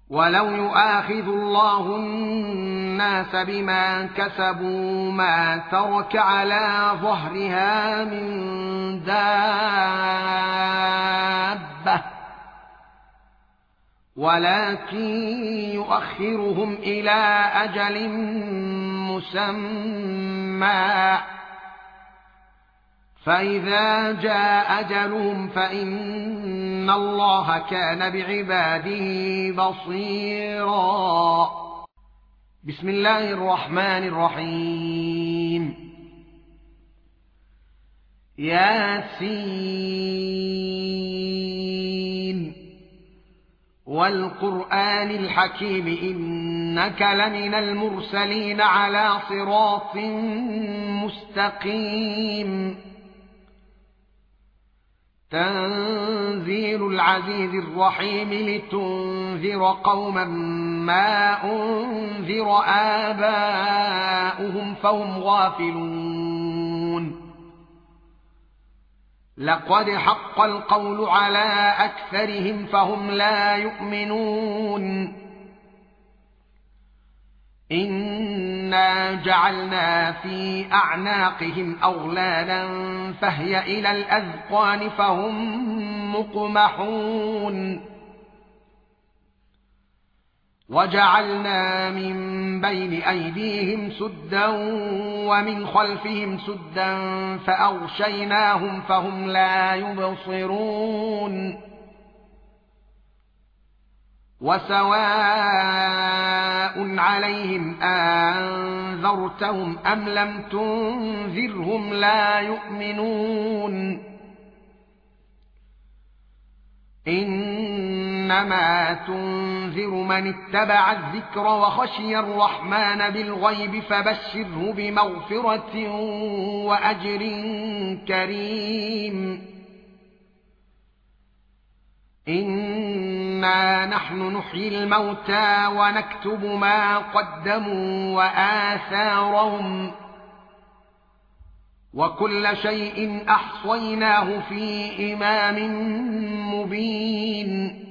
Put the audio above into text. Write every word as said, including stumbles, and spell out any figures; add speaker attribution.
Speaker 1: ولو يؤاخذ الله الناس بما كسبوا ما ترك على ظهرها من دابة ولكن يؤخرهم إلى أجل مسمى فإذا جاء أجلهم فإن الله كان بعباده بصيرا. بسم الله الرحمن الرحيم. ياسين والقرآن الحكيم إنك لمن المرسلين على صراط مستقيم. تنزيل العزيز الرحيم لتنذر قوما ما أنذر آباؤهم فهم غافلون. لقد حق القول على أكثرهم فهم لا يؤمنون. إنا جعلنا في أعناقهم أغلالا فهي إلى الأذقان فهم مقمحون. وجعلنا من بين أيديهم سدا ومن خلفهم سدا فأغشيناهم فهم لا يبصرون. وسواء عليهم أنذرتهم أم لم تنذرهم لا يؤمنون. إنما تنذر من اتبع الذكر وخشي الرحمن بالغيب فبشره بمغفرة وأجر كريم. إنا نحن نحيي الموتى ونكتب ما قدموا وآثارهم وكل شيء أحصيناه في إمام مبين.